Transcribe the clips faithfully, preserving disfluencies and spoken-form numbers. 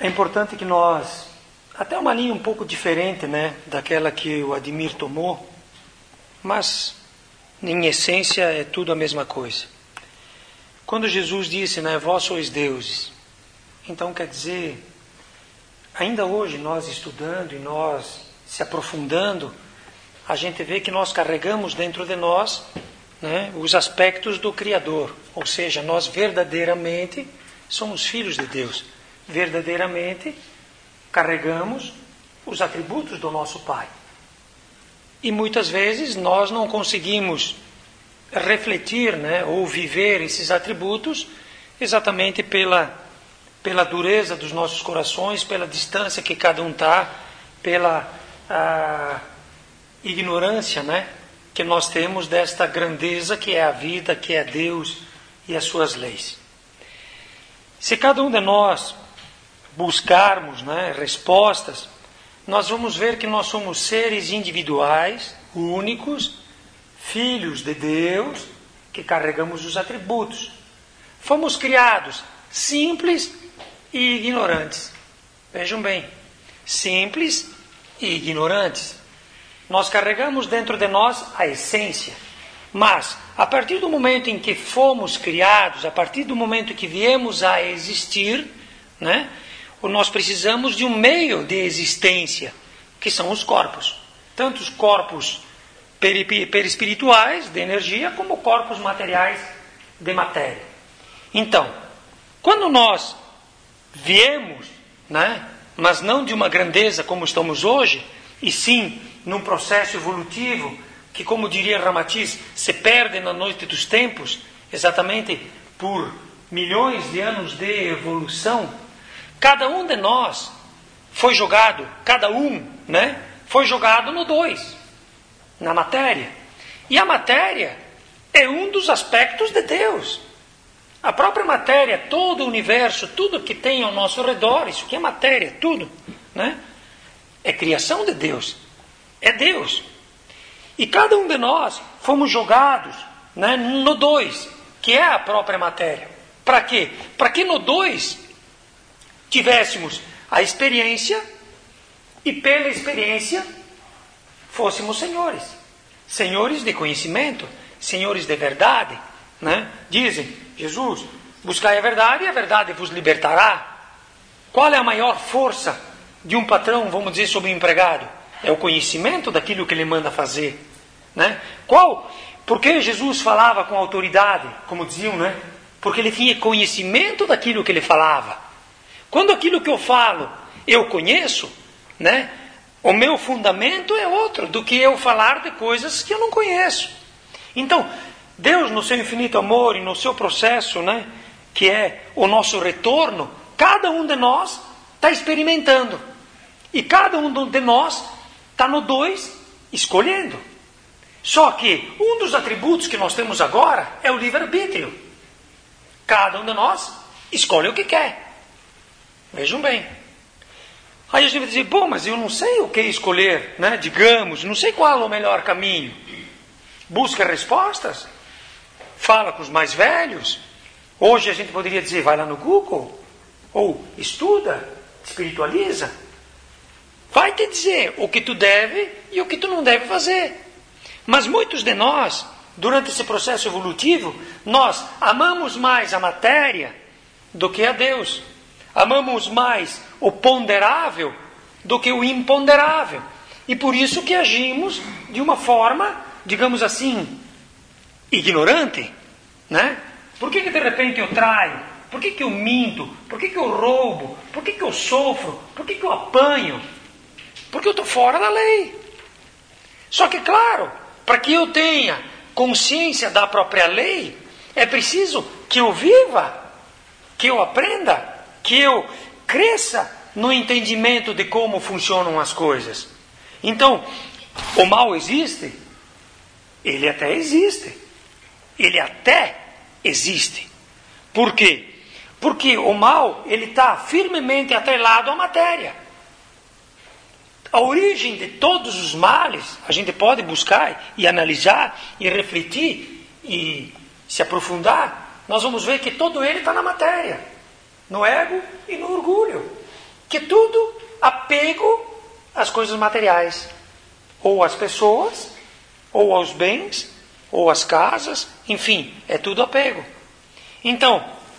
É importante que nós, até uma linha um pouco diferente, né, daquela que o Admir tomou, mas em essência é tudo a mesma coisa. Quando Jesus disse, né, vós sois deuses, então quer dizer, ainda hoje nós estudando e nós se aprofundando, a gente vê que nós carregamos dentro de nós, né, os aspectos do Criador, ou seja, nós verdadeiramente somos filhos de Deus, verdadeiramente carregamos os atributos do nosso Pai. E muitas vezes nós não conseguimos refletir, né, ou viver esses atributos exatamente pela, pela dureza dos nossos corações, pela distância que cada um está, pela a, ignorância, né, que nós temos desta grandeza que é a vida, que é Deus e as suas leis. Se cada um de nós buscarmos, né, respostas, nós vamos ver que nós somos seres individuais, únicos, filhos de Deus, que carregamos os atributos. Fomos criados simples e ignorantes. Vejam bem, simples e ignorantes. Nós carregamos dentro de nós a essência. Mas, a partir do momento em que fomos criados, a partir do momento em que viemos a existir, né, nós precisamos de um meio de existência, que são os corpos. Tanto os corpos perispirituais, de energia, como corpos materiais, de matéria. Então, quando nós viemos, né, mas não de uma grandeza como estamos hoje, e sim num processo evolutivo, que, como diria Ramatiz, se perde na noite dos tempos, exatamente por milhões de anos de evolução, cada um de nós foi jogado, cada um, né, foi jogado no dois, na matéria. E a matéria é um dos aspectos de Deus. A própria matéria, todo o universo, tudo que tem ao nosso redor, isso que é matéria, tudo, né, é criação de Deus, é Deus. E cada um de nós fomos jogados, né, no dois, que é a própria matéria. Para quê? Para que no dois tivéssemos a experiência e pela experiência fôssemos senhores. Senhores de conhecimento, senhores de verdade, né? Dizem, Jesus, buscai a verdade e a verdade vos libertará. Qual é a maior força de um patrão, vamos dizer, sobre um empregado? É o conhecimento daquilo que ele manda fazer, né? Qual? Porque Jesus falava com autoridade, como diziam, né? Porque ele tinha conhecimento daquilo que ele falava. Quando aquilo que eu falo eu conheço, né, o meu fundamento é outro do que eu falar de coisas que eu não conheço. Então, Deus, no seu infinito amor e no seu processo, né, que é o nosso retorno, cada um de nós está experimentando. E cada um de nós está no dois escolhendo. Só que um dos atributos que nós temos agora é o livre-arbítrio. Cada um de nós escolhe o que quer. Vejam bem. Aí a gente vai dizer, bom, mas eu não sei o que escolher, né? Digamos, não sei qual é o melhor caminho. Busca respostas. Fala com os mais velhos. Hoje a gente poderia dizer, vai lá no Google. Ou estuda, espiritualiza. Vai te dizer o que tu deve e o que tu não deve fazer. Mas muitos de nós, durante esse processo evolutivo, nós amamos mais a matéria do que a Deus. Amamos mais o ponderável do que o imponderável. E por isso que agimos de uma forma, digamos assim, ignorante, né? Por que que de repente eu traio? Por que que eu minto? Por que que eu roubo? Por que que eu sofro? Por que que eu apanho? Porque eu estou fora da lei. Só que, claro, para que eu tenha consciência da própria lei, é preciso que eu viva, que eu aprenda, que eu cresça no entendimento de como funcionam as coisas. Então, o mal existe? Ele até existe. Ele até existe. Por quê? Porque o mal, ele está firmemente atrelado à matéria. A origem de todos os males, a gente pode buscar e analisar e refletir e se aprofundar. Nós vamos ver que todo ele está na matéria. No ego e no orgulho. que é tudo apego às coisas materiais, ou às pessoas, ou aos bens, ou às casas, enfim, é tudo apego. Então,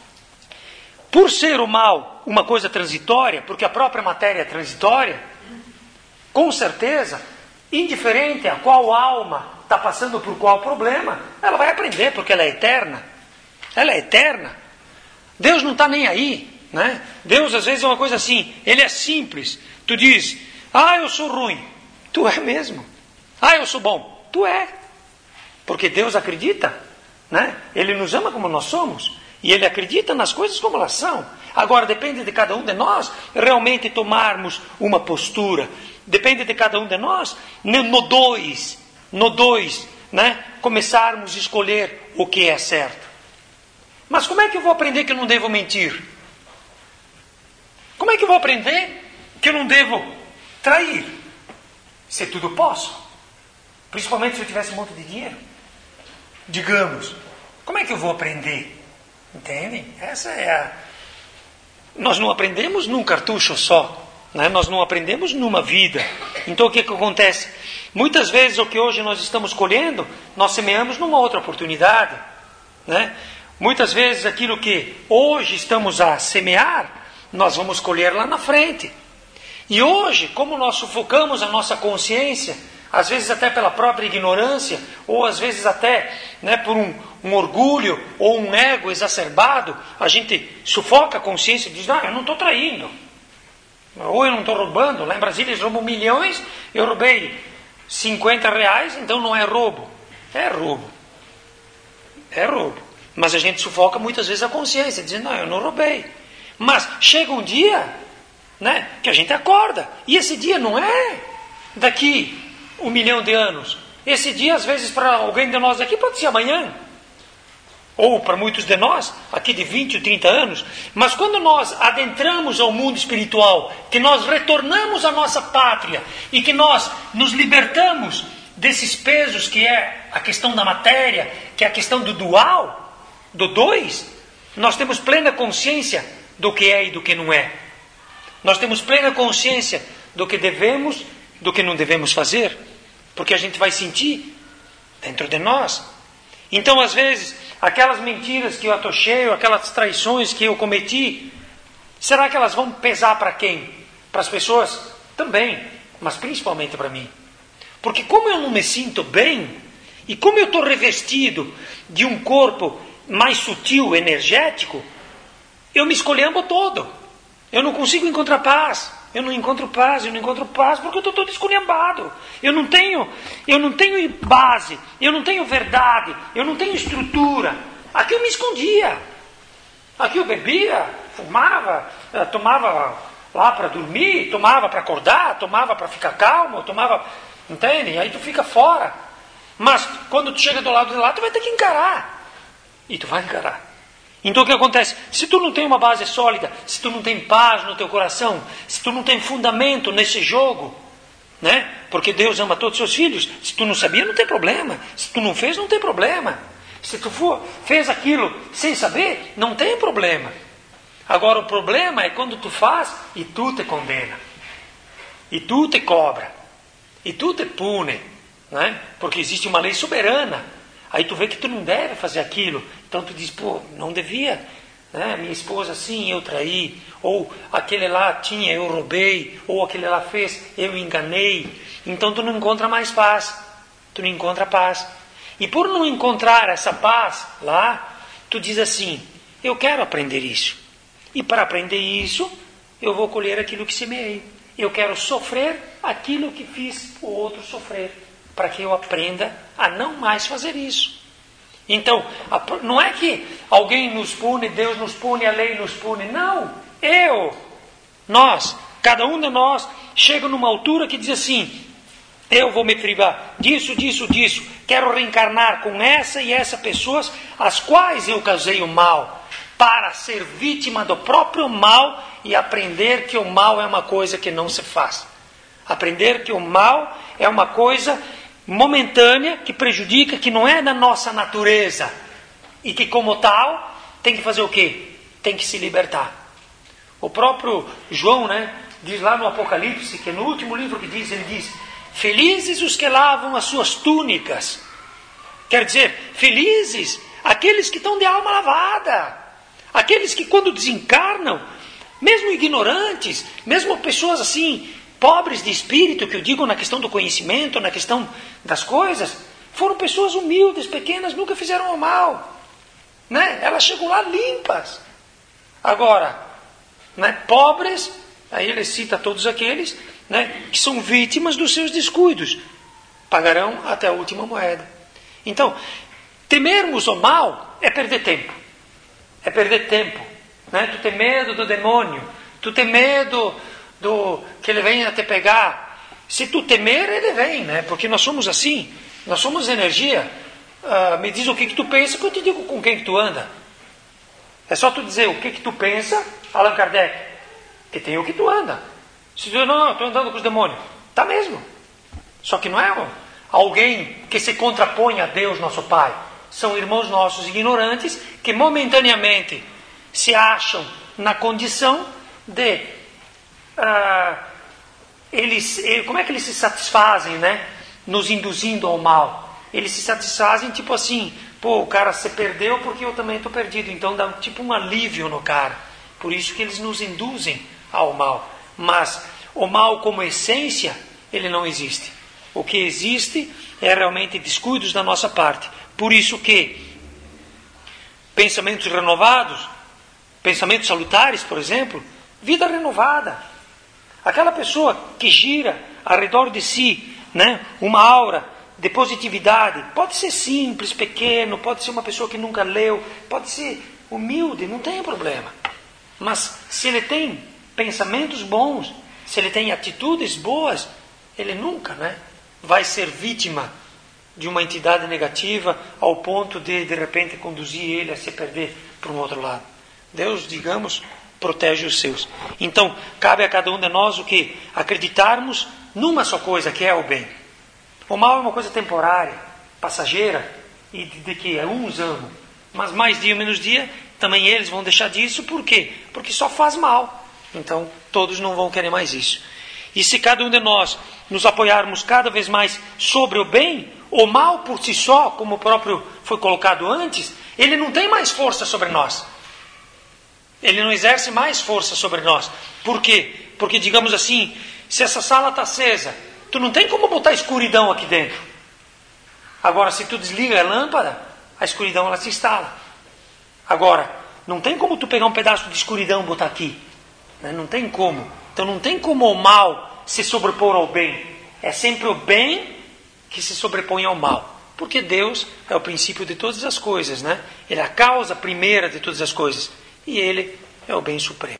por ser o mal uma coisa transitória, porque a própria matéria é transitória, com certeza, indiferente a qual alma está passando por qual problema, ela vai aprender, porque ela é eterna. Ela é eterna. Deus não está nem aí, né? Deus às vezes é uma coisa assim, Ele é simples. Tu diz, ah, eu sou ruim. Tu é mesmo. Ah, eu sou bom. Tu é. Porque Deus acredita, né? Ele nos ama como nós somos. E Ele acredita nas coisas como elas são. Agora, depende de cada um de nós realmente tomarmos uma postura. Depende de cada um de nós no dois, no dois, né? Começarmos a escolher o que é certo. Mas como é que eu vou aprender que eu não devo mentir? Como é que eu vou aprender que eu não devo trair? Se tudo posso. Principalmente se eu tivesse um monte de dinheiro. Digamos, como é que eu vou aprender? Entendem? Essa é a... Nós não aprendemos num cartucho só. Né? Nós não aprendemos numa vida. Então o que, que acontece? Muitas vezes o que hoje nós estamos colhendo, nós semeamos numa outra oportunidade. Né? Muitas vezes aquilo que hoje estamos a semear, nós vamos colher lá na frente. E hoje, como nós sufocamos a nossa consciência, às vezes até pela própria ignorância, ou às vezes até, né, por um, um orgulho ou um ego exacerbado, a gente sufoca a consciência e diz, não, eu não estou traindo. Ou eu não estou roubando. Lá em Brasília eles roubam milhões, eu roubei cinquenta reais, então não é roubo. É roubo. É roubo. Mas a gente sufoca muitas vezes a consciência, dizendo, não, eu não roubei. Mas chega um dia, né, que a gente acorda. E esse dia não é daqui um milhão de anos. Esse dia, às vezes, para alguém de nós aqui, pode ser amanhã. Ou para muitos de nós, aqui de vinte ou trinta anos. Mas quando nós adentramos ao mundo espiritual, que nós retornamos à nossa pátria e que nós nos libertamos desses pesos que é a questão da matéria, que é a questão do dual, do dois, nós temos plena consciência do que é e do que não é. Nós temos plena consciência do que devemos, do que não devemos fazer, porque a gente vai sentir dentro de nós. Então, às vezes, aquelas mentiras que eu atochei, aquelas traições que eu cometi, será que elas vão pesar para quem? Para as pessoas? Também, mas principalmente para mim. Porque como eu não me sinto bem, e como eu estou revestido de um corpo mais sutil, energético, eu me escolhendo todo. Eu não consigo encontrar paz. Eu não encontro paz, eu não encontro paz porque eu estou todo esculhambado. Eu não tenho, eu não tenho base, eu não tenho verdade, eu não tenho estrutura. Aqui eu me escondia. Aqui eu bebia, fumava, tomava lá para dormir, tomava para acordar, tomava para ficar calmo, tomava, entende? Aí tu fica fora. Mas quando tu chega do lado de lá, tu vai ter que encarar. E tu vai encarar. Então o que acontece? Se tu não tem uma base sólida, se tu não tem paz no teu coração, se tu não tem fundamento nesse jogo, né? Porque Deus ama todos os seus filhos. Se tu não sabia, não tem problema. Se tu não fez, não tem problema. Se tu for, fez aquilo sem saber, não tem problema. Agora o problema é quando tu faz e tu te condena. E tu te cobra. E tu te pune, né? Porque existe uma lei soberana. Aí tu vê que tu não deve fazer aquilo. Então tu diz, pô, não devia. Né? Minha esposa sim, eu traí. Ou aquele lá tinha, eu roubei. Ou aquele lá fez, eu enganei. Então tu não encontra mais paz. Tu não encontra paz. E por não encontrar essa paz lá, tu diz assim, eu quero aprender isso. E para aprender isso, eu vou colher aquilo que semeei. Eu quero sofrer aquilo que fiz o outro sofrer. Para que eu aprenda a não mais fazer isso. Então, não é que alguém nos pune, Deus nos pune, a lei nos pune. Não, eu, nós, cada um de nós, chega numa altura que diz assim, eu vou me privar disso, disso, disso. Quero reencarnar com essa e essa pessoas, as quais eu causei o mal, para ser vítima do próprio mal e aprender que o mal é uma coisa que não se faz. Aprender que o mal é uma coisa momentânea, que prejudica, que não é da nossa natureza. E que como tal, tem que fazer o quê? Tem que se libertar. O próprio João, né, diz lá no Apocalipse, que no último livro que diz, ele diz, felizes os que lavam as suas túnicas. Quer dizer, felizes aqueles que estão de alma lavada. Aqueles que quando desencarnam, mesmo ignorantes, mesmo pessoas assim, pobres de espírito, que eu digo na questão do conhecimento, na questão das coisas, foram pessoas humildes, pequenas, nunca fizeram o mal. Né? Elas chegam lá limpas. Agora, né, pobres, aí ele cita todos aqueles, né, que são vítimas dos seus descuidos. Pagarão até a última moeda. Então, temermos o mal é perder tempo. É perder tempo. Né? Tu tem medo do demônio. Tu tem medo do que ele venha te pegar. Se tu temer, ele vem. Né? Porque nós somos assim. Nós somos energia. Uh, me diz o que, que tu pensa, que eu te digo com quem que tu anda. É só tu dizer o que, que tu pensa, Allan Kardec, que tem o que tu anda. Se tu não, estou andando com os demônios. Tá mesmo. Só que não é alguém que se contrapõe a Deus, nosso Pai. São irmãos nossos ignorantes que momentaneamente se acham na condição de... Uh, eles, como é que eles se satisfazem, né? Nos induzindo ao mal. Eles se satisfazem tipo assim, pô, o cara se perdeu porque eu também estou perdido. Então dá tipo um alívio no cara. Por isso que eles nos induzem ao mal. Mas o mal como essência, ele não existe. O que existe é realmente descuidos da nossa parte. Por isso que pensamentos renovados, pensamentos salutares, por exemplo, vida renovada. Aquela pessoa que gira ao redor de si, né, uma aura de positividade, pode ser simples, pequeno, pode ser uma pessoa que nunca leu, pode ser humilde, não tem problema. Mas se ele tem pensamentos bons, se ele tem atitudes boas, ele nunca, né, vai ser vítima de uma entidade negativa ao ponto de, de repente, conduzir ele a se perder para um outro lado. Deus, digamos, protege os seus. Então, cabe a cada um de nós o que? Acreditarmos numa só coisa, que é o bem. O mal é uma coisa temporária, passageira, e de, de que uns amam. Mas mais dia ou menos dia, também eles vão deixar disso. Por quê? Porque só faz mal. Então, todos não vão querer mais isso. E se cada um de nós nos apoiarmos cada vez mais sobre o bem, o mal por si só, como o próprio foi colocado antes, ele não tem mais força sobre nós. Ele não exerce mais força sobre nós. Por quê? Porque, digamos assim, se essa sala está acesa, tu não tem como botar escuridão aqui dentro. Agora, se tu desliga a lâmpada, a escuridão ela se instala. Agora, não tem como tu pegar um pedaço de escuridão e botar aqui. Não tem como. Então não tem como o mal se sobrepor ao bem. É sempre o bem que se sobrepõe ao mal. Porque Deus é o princípio de todas as coisas, né? Ele é a causa primeira de todas as coisas. E Ele é o bem supremo.